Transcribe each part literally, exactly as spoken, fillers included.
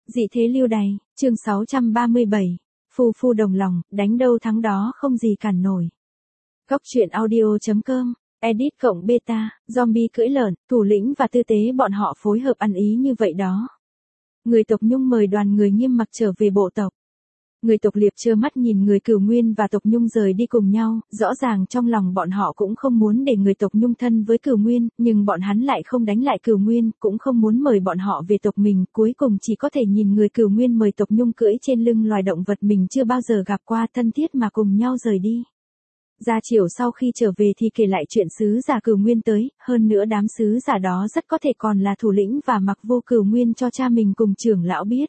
Dị thế lưu đày, chương sáu trăm ba mươi bảy, phu phu đồng lòng, đánh đâu thắng đó không gì cản nổi. Góc truyện audio.com, edit cộng beta, zombie cưỡi lợn, thủ lĩnh và tư tế bọn họ phối hợp ăn ý như vậy đó. Người tộc Nhung mời đoàn người Nghiêm Mặc trở về bộ tộc. Người tộc Liệp trơ mắt nhìn người Cửu Nguyên và tộc Nhung rời đi cùng nhau, rõ ràng trong lòng bọn họ cũng không muốn để người tộc Nhung thân với Cửu Nguyên, nhưng bọn hắn lại không đánh lại Cửu Nguyên, cũng không muốn mời bọn họ về tộc mình, cuối cùng chỉ có thể nhìn người Cửu Nguyên mời tộc Nhung cưỡi trên lưng loài động vật mình chưa bao giờ gặp qua thân thiết mà cùng nhau rời đi. Gia Triều sau khi trở về thì kể lại chuyện sứ giả Cửu Nguyên tới, hơn nữa đám sứ giả đó rất có thể còn là thủ lĩnh và Mặc Vô Cửu Nguyên cho cha mình cùng trưởng lão biết.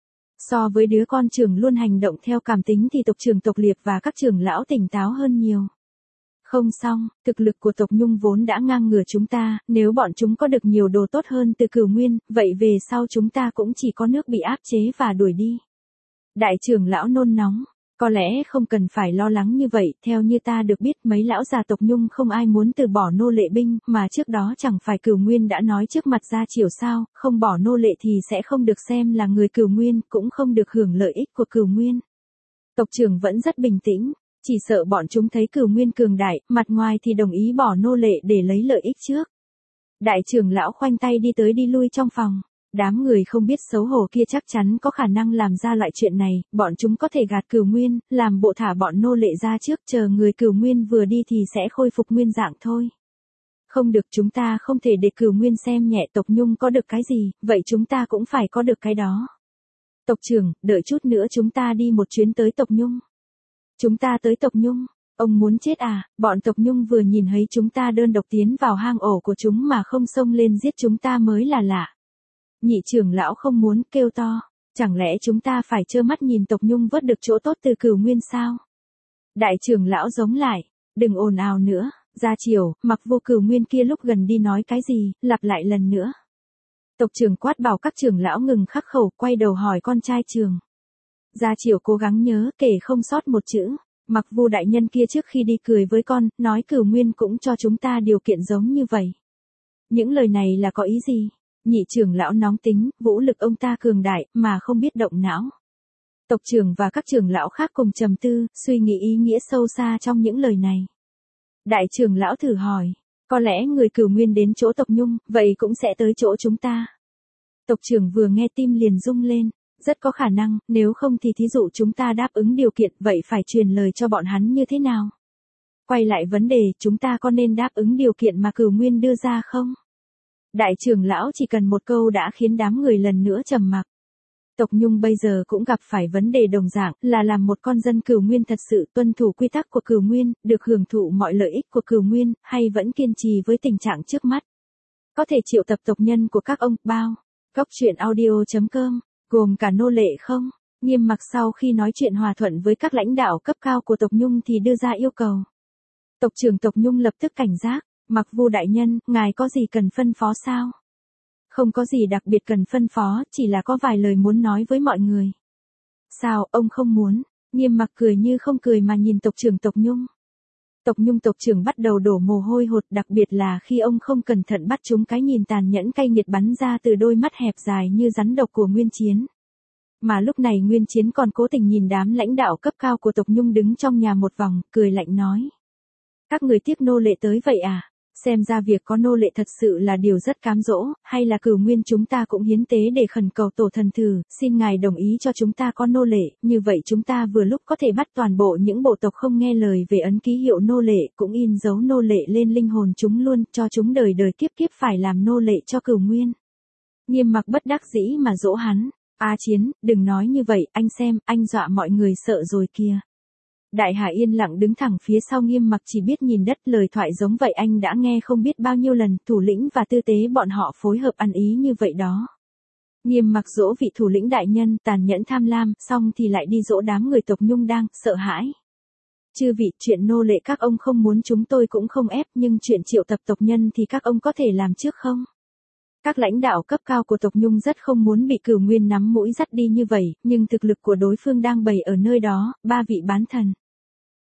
So với đứa con trưởng luôn hành động theo cảm tính thì tộc trưởng tộc Liệp và các trưởng lão tỉnh táo hơn nhiều. Không xong, thực lực của tộc Nhung vốn đã ngang ngửa chúng ta, nếu bọn chúng có được nhiều đồ tốt hơn từ Cửu Nguyên, vậy về sau chúng ta cũng chỉ có nước bị áp chế và đuổi đi. Đại trưởng lão nôn nóng. Có lẽ không cần phải lo lắng như vậy, theo như ta được biết mấy lão già tộc Nhung không ai muốn từ bỏ nô lệ binh, mà trước đó chẳng phải Cửu Nguyên đã nói trước mặt Gia Triều sao, không bỏ nô lệ thì sẽ không được xem là người Cửu Nguyên, cũng không được hưởng lợi ích của Cửu Nguyên. Tộc trưởng vẫn rất bình tĩnh, chỉ sợ bọn chúng thấy Cửu Nguyên cường đại, mặt ngoài thì đồng ý bỏ nô lệ để lấy lợi ích trước. Đại trưởng lão khoanh tay đi tới đi lui trong phòng. Đám người không biết xấu hổ kia chắc chắn có khả năng làm ra loại chuyện này, bọn chúng có thể gạt Cửu Nguyên, làm bộ thả bọn nô lệ ra trước, chờ người Cửu Nguyên vừa đi thì sẽ khôi phục nguyên dạng thôi. Không được, chúng ta không thể để Cửu Nguyên xem nhẹ tộc Nhung có được cái gì, vậy chúng ta cũng phải có được cái đó. Tộc trưởng, đợi chút nữa chúng ta đi một chuyến tới tộc Nhung. Chúng ta tới tộc Nhung, ông muốn chết à, bọn tộc Nhung vừa nhìn thấy chúng ta đơn độc tiến vào hang ổ của chúng mà không xông lên giết chúng ta mới là lạ. Nhị trưởng lão không muốn, kêu to, chẳng lẽ chúng ta phải trơ mắt nhìn tộc Nhung vớt được chỗ tốt từ Cửu Nguyên sao? Đại trưởng lão giống lại, đừng ồn ào nữa. Gia Triều, Mặc Vô Cửu Nguyên kia lúc gần đi nói cái gì, lặp lại lần nữa. Tộc trưởng quát bảo các trưởng lão ngừng khắc khẩu, quay đầu hỏi con trai trường. Gia Triều cố gắng nhớ, kể không sót một chữ. Mặc Vô đại nhân kia trước khi đi cười với con, nói Cửu Nguyên cũng cho chúng ta điều kiện giống như vậy. Những lời này là có ý gì? Nhị trưởng lão nóng tính, vũ lực ông ta cường đại, mà không biết động não. Tộc trưởng và các trưởng lão khác cùng trầm tư, suy nghĩ ý nghĩa sâu xa trong những lời này. Đại trưởng lão thử hỏi, có lẽ người Cửu Nguyên đến chỗ tộc Nhung, vậy cũng sẽ tới chỗ chúng ta. Tộc trưởng vừa nghe tim liền rung lên, rất có khả năng, nếu không thì thí dụ chúng ta đáp ứng điều kiện, vậy phải truyền lời cho bọn hắn như thế nào? Quay lại vấn đề, chúng ta có nên đáp ứng điều kiện mà Cửu Nguyên đưa ra không? Đại trưởng lão chỉ cần một câu đã khiến đám người lần nữa trầm mặc. Tộc Nhung bây giờ cũng gặp phải vấn đề đồng dạng, là làm một con dân Cửu Nguyên thật sự tuân thủ quy tắc của Cửu Nguyên, được hưởng thụ mọi lợi ích của Cửu Nguyên, hay vẫn kiên trì với tình trạng trước mắt. Có thể triệu tập tộc nhân của các ông, bao. Góc truyện audio.com, gồm cả nô lệ không? Nghiêm Mặc sau khi nói chuyện hòa thuận với các lãnh đạo cấp cao của tộc Nhung thì đưa ra yêu cầu. Tộc trưởng tộc Nhung lập tức cảnh giác. Mặc Vô đại nhân, ngài có gì cần phân phó sao? Không có gì đặc biệt cần phân phó, chỉ là có vài lời muốn nói với mọi người. Sao, ông không muốn? Nghiêm Mặc cười như không cười mà nhìn tộc trưởng tộc Nhung. Tộc Nhung tộc trưởng bắt đầu đổ mồ hôi hột, đặc biệt là khi ông không cẩn thận bắt chúng cái nhìn tàn nhẫn cay nghiệt bắn ra từ đôi mắt hẹp dài như rắn độc của Nguyên Chiến. Mà lúc này Nguyên Chiến còn cố tình nhìn đám lãnh đạo cấp cao của tộc Nhung đứng trong nhà một vòng, cười lạnh nói. Các người tiếp nô lệ tới vậy à? Xem ra việc có nô lệ thật sự là điều rất cám dỗ, hay là Cửu Nguyên chúng ta cũng hiến tế để khẩn cầu tổ thần thử, xin ngài đồng ý cho chúng ta có nô lệ, như vậy chúng ta vừa lúc có thể bắt toàn bộ những bộ tộc không nghe lời về ấn ký hiệu nô lệ, cũng in dấu nô lệ lên linh hồn chúng luôn, cho chúng đời đời kiếp kiếp phải làm nô lệ cho Cửu Nguyên. Nghiêm Mặc bất đắc dĩ mà dỗ hắn, A Chiến, đừng nói như vậy, anh xem, anh dọa mọi người sợ rồi kìa. Đại Hà yên lặng đứng thẳng phía sau Nghiêm Mặc chỉ biết nhìn đất, lời thoại giống vậy anh đã nghe không biết bao nhiêu lần, thủ lĩnh và tư tế bọn họ phối hợp ăn ý như vậy đó. Nghiêm Mặc dỗ vị thủ lĩnh đại nhân tàn nhẫn tham lam, xong thì lại đi dỗ đám người tộc Nhung đang sợ hãi. Chư vị, chuyện nô lệ các ông không muốn chúng tôi cũng không ép, nhưng chuyện triệu tập tộc nhân thì các ông có thể làm trước không? Các lãnh đạo cấp cao của tộc Nhung rất không muốn bị Cửu Nguyên nắm mũi dắt đi như vậy, nhưng thực lực của đối phương đang bày ở nơi đó, ba vị bán thần.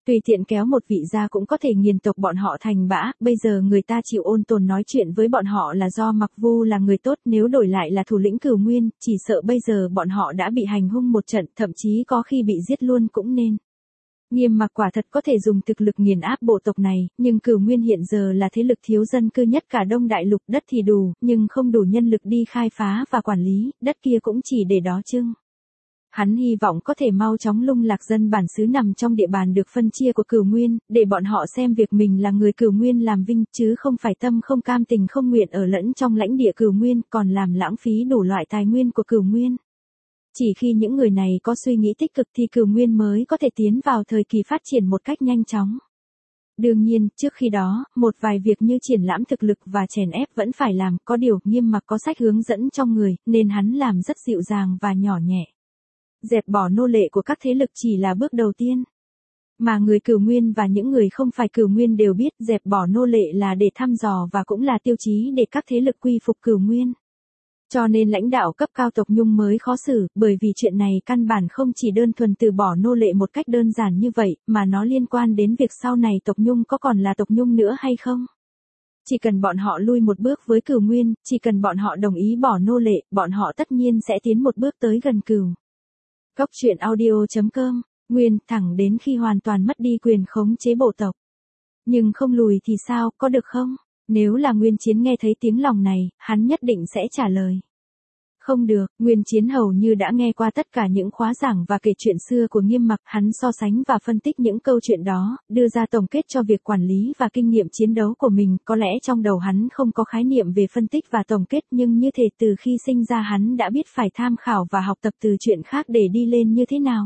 Tùy tiện kéo một vị ra cũng có thể nghiền tộc bọn họ thành bã, bây giờ người ta chịu ôn tồn nói chuyện với bọn họ là do Mặc Vu là người tốt, nếu đổi lại là thủ lĩnh Cửu Nguyên, chỉ sợ bây giờ bọn họ đã bị hành hung một trận, thậm chí có khi bị giết luôn cũng nên. Nghiêm Mặc quả thật có thể dùng thực lực nghiền áp bộ tộc này, nhưng Cửu Nguyên hiện giờ là thế lực thiếu dân cư nhất cả Đông Đại Lục, đất thì đủ, nhưng không đủ nhân lực đi khai phá và quản lý, đất kia cũng chỉ để đó trưng. Hắn hy vọng có thể mau chóng lung lạc dân bản xứ nằm trong địa bàn được phân chia của Cửu Nguyên, để bọn họ xem việc mình là người Cửu Nguyên làm vinh, chứ không phải tâm không cam tình không nguyện ở lẫn trong lãnh địa Cửu Nguyên, còn làm lãng phí đủ loại tài nguyên của Cửu Nguyên. Chỉ khi những người này có suy nghĩ tích cực thì Cửu Nguyên mới có thể tiến vào thời kỳ phát triển một cách nhanh chóng. Đương nhiên, trước khi đó, một vài việc như triển lãm thực lực và chèn ép vẫn phải làm, có điều Nghiêm Mặc có sách hướng dẫn trong người, nên hắn làm rất dịu dàng và nhỏ nhẹ. Dẹp bỏ nô lệ của các thế lực chỉ là bước đầu tiên. Mà người Cửu Nguyên và những người không phải Cửu Nguyên đều biết dẹp bỏ nô lệ là để thăm dò và cũng là tiêu chí để các thế lực quy phục Cửu Nguyên. Cho nên lãnh đạo cấp cao tộc Nhung mới khó xử, bởi vì chuyện này căn bản không chỉ đơn thuần từ bỏ nô lệ một cách đơn giản như vậy, mà nó liên quan đến việc sau này tộc Nhung có còn là tộc Nhung nữa hay không. Chỉ cần bọn họ lui một bước với Cửu Nguyên, chỉ cần bọn họ đồng ý bỏ nô lệ, bọn họ tất nhiên sẽ tiến một bước tới gần Cửu. Góc truyện audio chấm com, Nguyên, thẳng đến khi hoàn toàn mất đi quyền khống chế bộ tộc. Nhưng không lùi thì sao, có được không? Nếu là Nguyên Chiến nghe thấy tiếng lòng này, hắn nhất định sẽ trả lời. Không được, Nguyên Chiến hầu như đã nghe qua tất cả những khóa giảng và kể chuyện xưa của Nghiêm Mặc, hắn so sánh và phân tích những câu chuyện đó, đưa ra tổng kết cho việc quản lý và kinh nghiệm chiến đấu của mình, có lẽ trong đầu hắn không có khái niệm về phân tích và tổng kết, nhưng như thể từ khi sinh ra hắn đã biết phải tham khảo và học tập từ chuyện khác để đi lên như thế nào.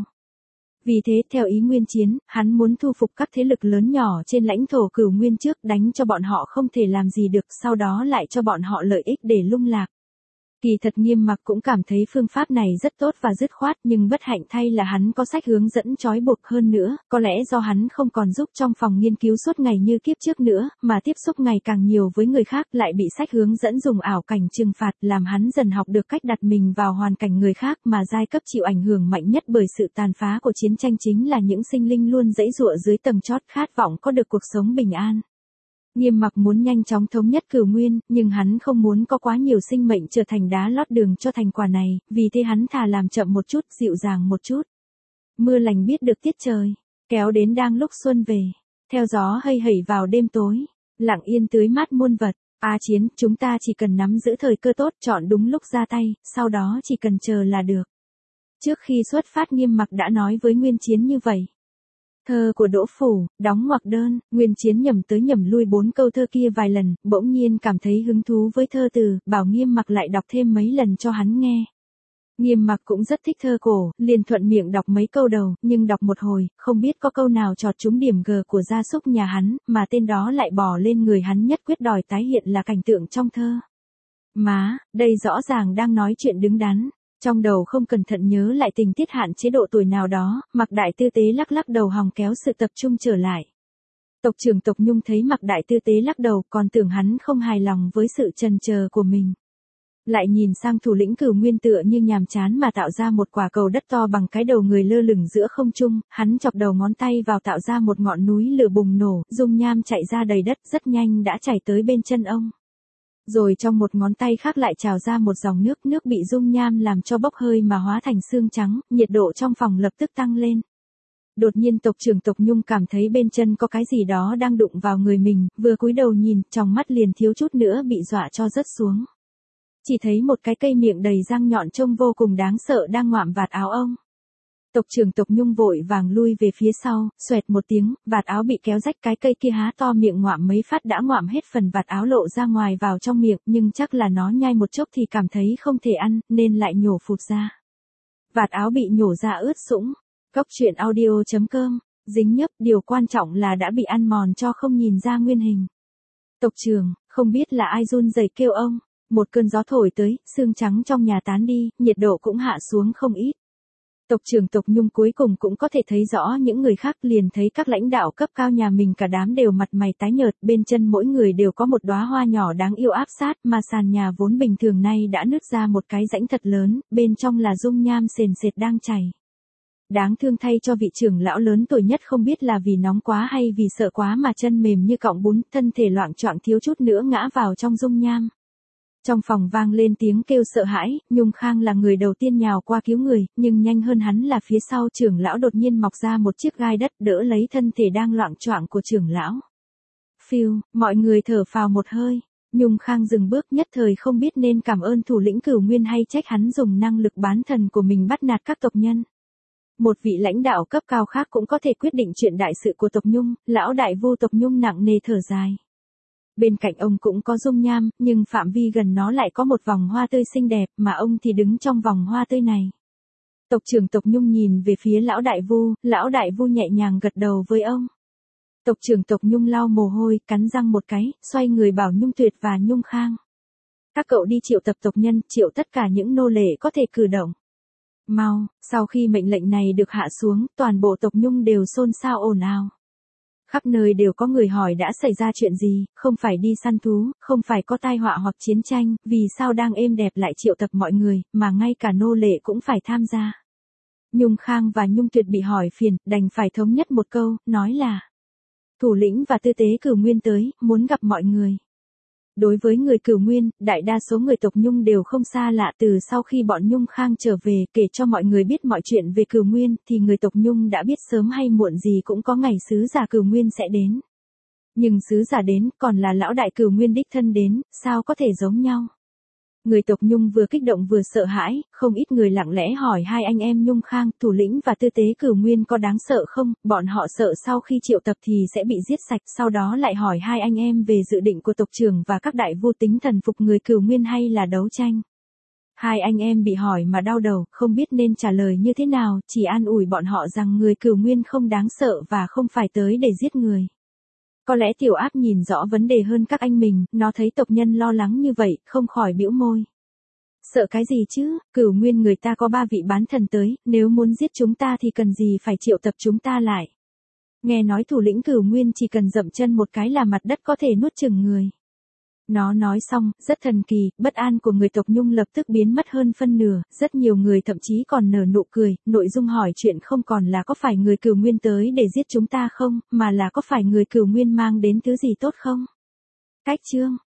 Vì thế, theo ý Nguyên Chiến, hắn muốn thu phục các thế lực lớn nhỏ trên lãnh thổ Cửu Nguyên trước, đánh cho bọn họ không thể làm gì được, sau đó lại cho bọn họ lợi ích để lung lạc. Kỳ thật Nghiêm Mặc cũng cảm thấy phương pháp này rất tốt và dứt khoát, nhưng bất hạnh thay là hắn có sách hướng dẫn trói buộc hơn nữa, có lẽ do hắn không còn giúp trong phòng nghiên cứu suốt ngày như kiếp trước nữa, mà tiếp xúc ngày càng nhiều với người khác, lại bị sách hướng dẫn dùng ảo cảnh trừng phạt, làm hắn dần học được cách đặt mình vào hoàn cảnh người khác, mà giai cấp chịu ảnh hưởng mạnh nhất bởi sự tàn phá của chiến tranh chính là những sinh linh luôn giãy giụa dưới tầng chót, khát vọng có được cuộc sống bình an. Nghiêm Mặc muốn nhanh chóng thống nhất Cửu Nguyên, nhưng hắn không muốn có quá nhiều sinh mệnh trở thành đá lót đường cho thành quả này, vì thế hắn thà làm chậm một chút, dịu dàng một chút. Mưa lành biết được tiết trời, kéo đến đang lúc xuân về, theo gió hây hẩy vào đêm tối, lặng yên tưới mát muôn vật. A Chiến, chúng ta chỉ cần nắm giữ thời cơ tốt, chọn đúng lúc ra tay, sau đó chỉ cần chờ là được. Trước khi xuất phát Nghiêm Mặc đã nói với Nguyên Chiến như vậy. Thơ của Đỗ Phủ, đóng ngoặc đơn, Nguyên Chiến nhẩm tới nhẩm lui bốn câu thơ kia vài lần, bỗng nhiên cảm thấy hứng thú với thơ từ, bảo Nghiêm Mặc lại đọc thêm mấy lần cho hắn nghe. Nghiêm Mặc cũng rất thích thơ cổ, liền thuận miệng đọc mấy câu đầu, nhưng đọc một hồi, không biết có câu nào chọt trúng điểm G của gia súc nhà hắn, mà tên đó lại bò lên người hắn nhất quyết đòi tái hiện là cảnh tượng trong thơ. Má, đây rõ ràng đang nói chuyện đứng đắn. Trong đầu không cẩn thận nhớ lại tình tiết hạn chế độ tuổi nào đó, Mạc Đại Tư Tế lắc lắc đầu hòng kéo sự tập trung trở lại. Tộc trưởng tộc Nhung thấy Mạc Đại Tư Tế lắc đầu, còn tưởng hắn không hài lòng với sự chần chờ của mình. Lại nhìn sang thủ lĩnh Cửu Nguyên tựa như nhàm chán mà tạo ra một quả cầu đất to bằng cái đầu người lơ lửng giữa không trung, hắn chọc đầu ngón tay vào tạo ra một ngọn núi lửa bùng nổ, dung nham chạy ra đầy đất, rất nhanh đã chảy tới bên chân ông. Rồi trong một ngón tay khác lại trào ra một dòng nước, nước bị dung nham làm cho bốc hơi mà hóa thành xương trắng, nhiệt độ trong phòng lập tức tăng lên. Đột nhiên tộc trưởng tộc Nhung cảm thấy bên chân có cái gì đó đang đụng vào người mình, vừa cúi đầu nhìn, trong mắt liền thiếu chút nữa bị dọa cho rớt xuống. Chỉ thấy một cái cây miệng đầy răng nhọn trông vô cùng đáng sợ đang ngoạm vạt áo ông. Tộc trưởng tộc Nhung vội vàng lui về phía sau, xoẹt một tiếng, vạt áo bị kéo rách, cái cây kia há to miệng ngoạm mấy phát đã ngoạm hết phần vạt áo lộ ra ngoài vào trong miệng, nhưng chắc là nó nhai một chốc thì cảm thấy không thể ăn, nên lại nhổ phụt ra. Vạt áo bị nhổ ra ướt sũng. Góc truyện audio chấm com, dính nhớp, điều quan trọng là đã bị ăn mòn cho không nhìn ra nguyên hình. Tộc trưởng, không biết là ai run rẩy kêu ông, một cơn gió thổi tới, xương trắng trong nhà tán đi, nhiệt độ cũng hạ xuống không ít. Tộc trưởng tộc Nhung cuối cùng cũng có thể thấy rõ những người khác, liền thấy các lãnh đạo cấp cao nhà mình cả đám đều mặt mày tái nhợt, bên chân mỗi người đều có một đóa hoa nhỏ đáng yêu áp sát, mà sàn nhà vốn bình thường nay đã nứt ra một cái rãnh thật lớn, bên trong là dung nham sền sệt đang chảy. Đáng thương thay cho vị trưởng lão lớn tuổi nhất, không biết là vì nóng quá hay vì sợ quá mà chân mềm như cọng bún, thân thể loạng choạng thiếu chút nữa ngã vào trong dung nham. Trong phòng vang lên tiếng kêu sợ hãi, Nhung Khang là người đầu tiên nhào qua cứu người, nhưng nhanh hơn hắn là phía sau trưởng lão đột nhiên mọc ra một chiếc gai đất đỡ lấy thân thể đang loạng choạng của trưởng lão. Phiêu, mọi người thở phào một hơi. Nhung Khang dừng bước, nhất thời không biết nên cảm ơn thủ lĩnh Cửu Nguyên hay trách hắn dùng năng lực bán thần của mình bắt nạt các tộc nhân. Một vị lãnh đạo cấp cao khác cũng có thể quyết định chuyện đại sự của tộc Nhung, lão đại vu tộc Nhung nặng nề thở dài. Bên cạnh ông cũng có dung nham, nhưng phạm vi gần nó lại có một vòng hoa tươi xinh đẹp, mà ông thì đứng trong vòng hoa tươi này. Tộc trưởng tộc Nhung nhìn về phía lão đại vu, lão đại vu nhẹ nhàng gật đầu với ông. Tộc trưởng tộc Nhung lau mồ hôi, cắn răng một cái, xoay người bảo Nhung Tuyệt và Nhung Khang. Các cậu đi triệu tập tộc nhân, triệu tất cả những nô lệ có thể cử động. Mau, sau khi mệnh lệnh này được hạ xuống, toàn bộ tộc Nhung đều xôn xao ồn ào. Khắp nơi đều có người hỏi đã xảy ra chuyện gì, không phải đi săn thú, không phải có tai họa hoặc chiến tranh, vì sao đang êm đẹp lại triệu tập mọi người, mà ngay cả nô lệ cũng phải tham gia. Nhung Khang và Nhung Tuyệt bị hỏi phiền, đành phải thống nhất một câu, nói là thủ lĩnh và tư tế Cửu Nguyên tới, muốn gặp mọi người. Đối với người Cửu Nguyên, đại đa số người tộc Nhung đều không xa lạ. Từ sau khi bọn Nhung Khang trở về kể cho mọi người biết mọi chuyện về Cửu Nguyên, thì người tộc Nhung đã biết sớm hay muộn gì cũng có ngày sứ giả Cửu Nguyên sẽ đến. Nhưng sứ giả đến, còn là lão đại Cửu Nguyên đích thân đến, sao có thể giống nhau? Người tộc Nhung vừa kích động vừa sợ hãi, không ít người lặng lẽ hỏi hai anh em Nhung Khang, thủ lĩnh và tư tế Cửu Nguyên có đáng sợ không, bọn họ sợ sau khi triệu tập thì sẽ bị giết sạch, sau đó lại hỏi hai anh em về dự định của tộc trưởng và các đại vu tính thần phục người Cửu Nguyên hay là đấu tranh. Hai anh em bị hỏi mà đau đầu, không biết nên trả lời như thế nào, chỉ an ủi bọn họ rằng người Cửu Nguyên không đáng sợ và không phải tới để giết người. Có lẽ Tiểu Áp nhìn rõ vấn đề hơn các anh mình, nó thấy tộc nhân lo lắng như vậy, không khỏi bĩu môi. Sợ cái gì chứ, Cửu Nguyên người ta có ba vị bán thần tới, nếu muốn giết chúng ta thì cần gì phải triệu tập chúng ta lại. Nghe nói thủ lĩnh Cửu Nguyên chỉ cần dậm chân một cái là mặt đất có thể nuốt chửng người. Nó nói xong, rất thần kỳ, bất an của người tộc Nhung lập tức biến mất hơn phân nửa, rất nhiều người thậm chí còn nở nụ cười, nội dung hỏi chuyện không còn là có phải người Cửu Nguyên tới để giết chúng ta không, mà là có phải người Cửu Nguyên mang đến thứ gì tốt không? Cách chương